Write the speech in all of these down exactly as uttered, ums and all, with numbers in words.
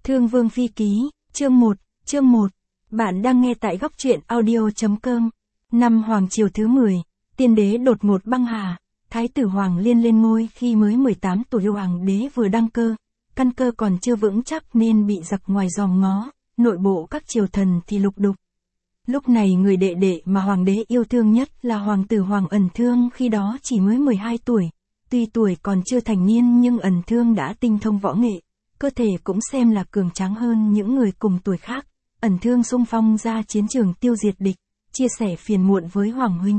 Thương Vương Phi Ký, chương một, chương một. Bạn đang nghe tại góc truyện audio chấm com. Năm Hoàng Triều thứ mười, tiên đế đột ngột băng hà, Thái tử Hoàng Liên lên ngôi khi mới mười tám tuổi. Hoàng đế vừa đăng cơ, căn cơ còn chưa vững chắc nên bị giặc ngoài dòm ngó, nội bộ các triều thần thì lục đục. Lúc này người đệ đệ mà Hoàng đế yêu thương nhất là Hoàng tử Hoàng Ẩn Thương, khi đó chỉ mới mười hai tuổi. Tuy tuổi còn chưa thành niên nhưng Ẩn Thương đã tinh thông võ nghệ, cơ thể cũng xem là cường tráng hơn những người cùng tuổi khác. Ẩn Thương xung phong ra chiến trường tiêu diệt địch, chia sẻ phiền muộn với Hoàng huynh.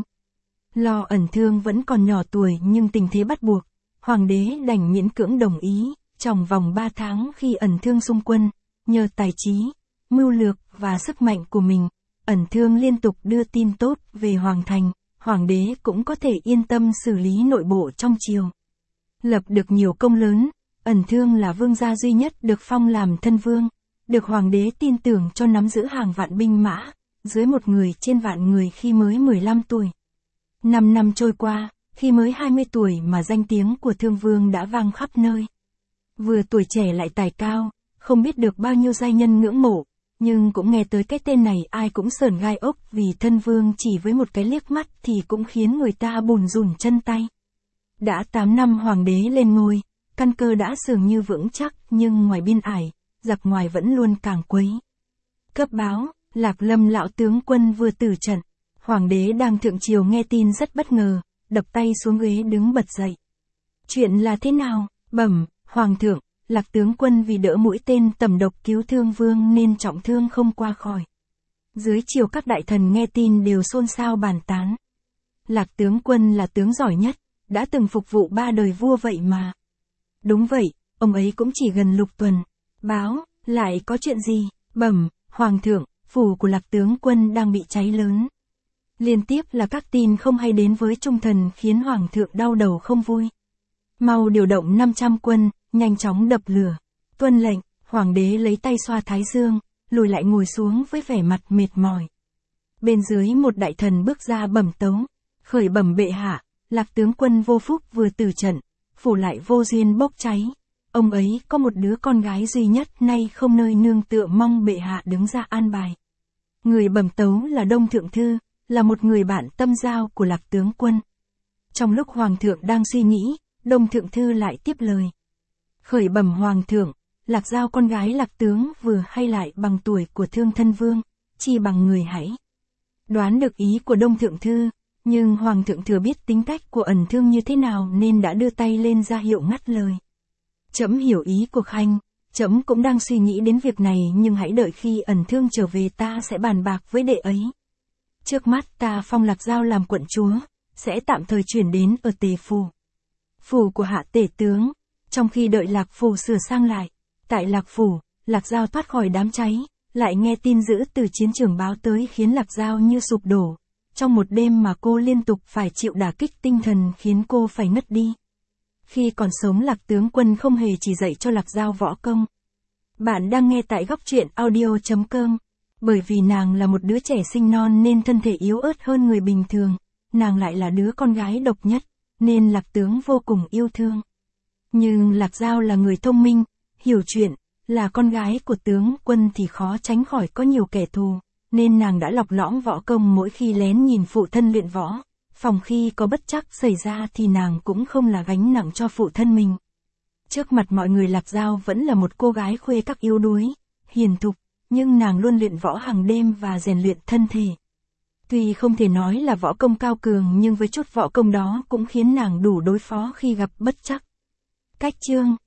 Lo Ẩn Thương vẫn còn nhỏ tuổi nhưng tình thế bắt buộc, Hoàng đế đành miễn cưỡng đồng ý. Trong vòng ba tháng khi Ẩn Thương xung quân, nhờ tài trí, mưu lược và sức mạnh của mình, Ẩn Thương liên tục đưa tin tốt về Hoàng thành, Hoàng đế cũng có thể yên tâm xử lý nội bộ trong triều. Lập được nhiều công lớn, Ẩn Thương là vương gia duy nhất được phong làm thân vương, được Hoàng đế tin tưởng cho nắm giữ hàng vạn binh mã, dưới một người trên vạn người khi mới mười lăm tuổi. Năm năm trôi qua, khi mới hai mươi tuổi mà danh tiếng của Thương Vương đã vang khắp nơi. Vừa tuổi trẻ lại tài cao, không biết được bao nhiêu giai nhân ngưỡng mộ, nhưng cũng nghe tới cái tên này ai cũng sởn gai ốc, vì thân vương chỉ với một cái liếc mắt thì cũng khiến người ta bùn rùn chân tay. Đã tám năm Hoàng đế lên ngôi, căn cơ đã dường như vững chắc, nhưng ngoài biên ải, giặc ngoài vẫn luôn càn quấy. Cấp báo, Lạc Lâm lão tướng quân vừa tử trận. Hoàng đế đang thượng triều nghe tin rất bất ngờ, đập tay xuống ghế đứng bật dậy. Chuyện là thế nào? Bẩm, Hoàng thượng, Lạc tướng quân vì đỡ mũi tên tầm độc cứu Thương Vương nên trọng thương không qua khỏi. Dưới triều các đại thần nghe tin đều xôn xao bàn tán. Lạc tướng quân là tướng giỏi nhất, đã từng phục vụ ba đời vua vậy mà. Đúng vậy, ông ấy cũng chỉ gần lục tuần. Báo, lại có chuyện gì? Bẩm, Hoàng thượng, phủ của Lạc tướng quân đang bị cháy lớn. Liên tiếp là các tin không hay đến với trung thần khiến Hoàng thượng đau đầu không vui. Mau điều động năm trăm quân, nhanh chóng dập lửa. Tuân lệnh. Hoàng đế lấy tay xoa thái dương, lùi lại ngồi xuống với vẻ mặt mệt mỏi. Bên dưới một đại thần bước ra bẩm tấu. Khởi bẩm bệ hạ, Lạc tướng quân vô phúc vừa tử trận, phủ lại vô duyên bốc cháy. Ông ấy có một đứa con gái duy nhất nay không nơi nương tựa, mong bệ hạ đứng ra an bài. Người bẩm tấu là Đông Thượng Thư, là một người bạn tâm giao của Lạc tướng quân. Trong lúc Hoàng thượng đang suy nghĩ, Đông Thượng Thư lại tiếp lời. Khởi bẩm Hoàng thượng, Lạc giao con gái Lạc tướng vừa hay lại bằng tuổi của Thương thân vương, chi bằng người hãy. Đoán được ý của Đông Thượng Thư, nhưng Hoàng thượng thừa biết tính cách của Ẩn Thương như thế nào nên đã đưa tay lên ra hiệu ngắt lời. Trẫm hiểu ý của khanh, trẫm cũng đang suy nghĩ đến việc này, nhưng hãy đợi khi Ẩn Thương trở về ta sẽ bàn bạc với đệ ấy. Trước mắt ta phong Lạc giao làm quận chúa, sẽ tạm thời chuyển đến ở Tề phủ. Phủ của hạ tể tướng, trong khi đợi Lạc phủ sửa sang lại. Tại Lạc phủ, Lạc giao thoát khỏi đám cháy, lại nghe tin dữ từ chiến trường báo tới khiến Lạc giao như sụp đổ. Trong một đêm mà cô liên tục phải chịu đả kích tinh thần khiến cô phải ngất đi. Khi còn sống Lạc tướng quân không hề chỉ dạy cho Lạc giao võ công. Bạn đang nghe tại góc truyện audio chấm com. Bởi vì nàng là một đứa trẻ sinh non nên thân thể yếu ớt hơn người bình thường, nàng lại là đứa con gái độc nhất, nên Lạc tướng vô cùng yêu thương. Nhưng Lạc giao là người thông minh, hiểu chuyện, là con gái của tướng quân thì khó tránh khỏi có nhiều kẻ thù, nên nàng đã lọc lõm võ công mỗi khi lén nhìn phụ thân luyện võ, phòng khi có bất trắc xảy ra thì nàng cũng không là gánh nặng cho phụ thân mình. Trước mặt mọi người Lạc giao vẫn là một cô gái khuê các yếu đuối, hiền thục, nhưng nàng luôn luyện võ hàng đêm và rèn luyện thân thể. Tuy không thể nói là võ công cao cường nhưng với chút võ công đó cũng khiến nàng đủ đối phó khi gặp bất trắc. Cách chương,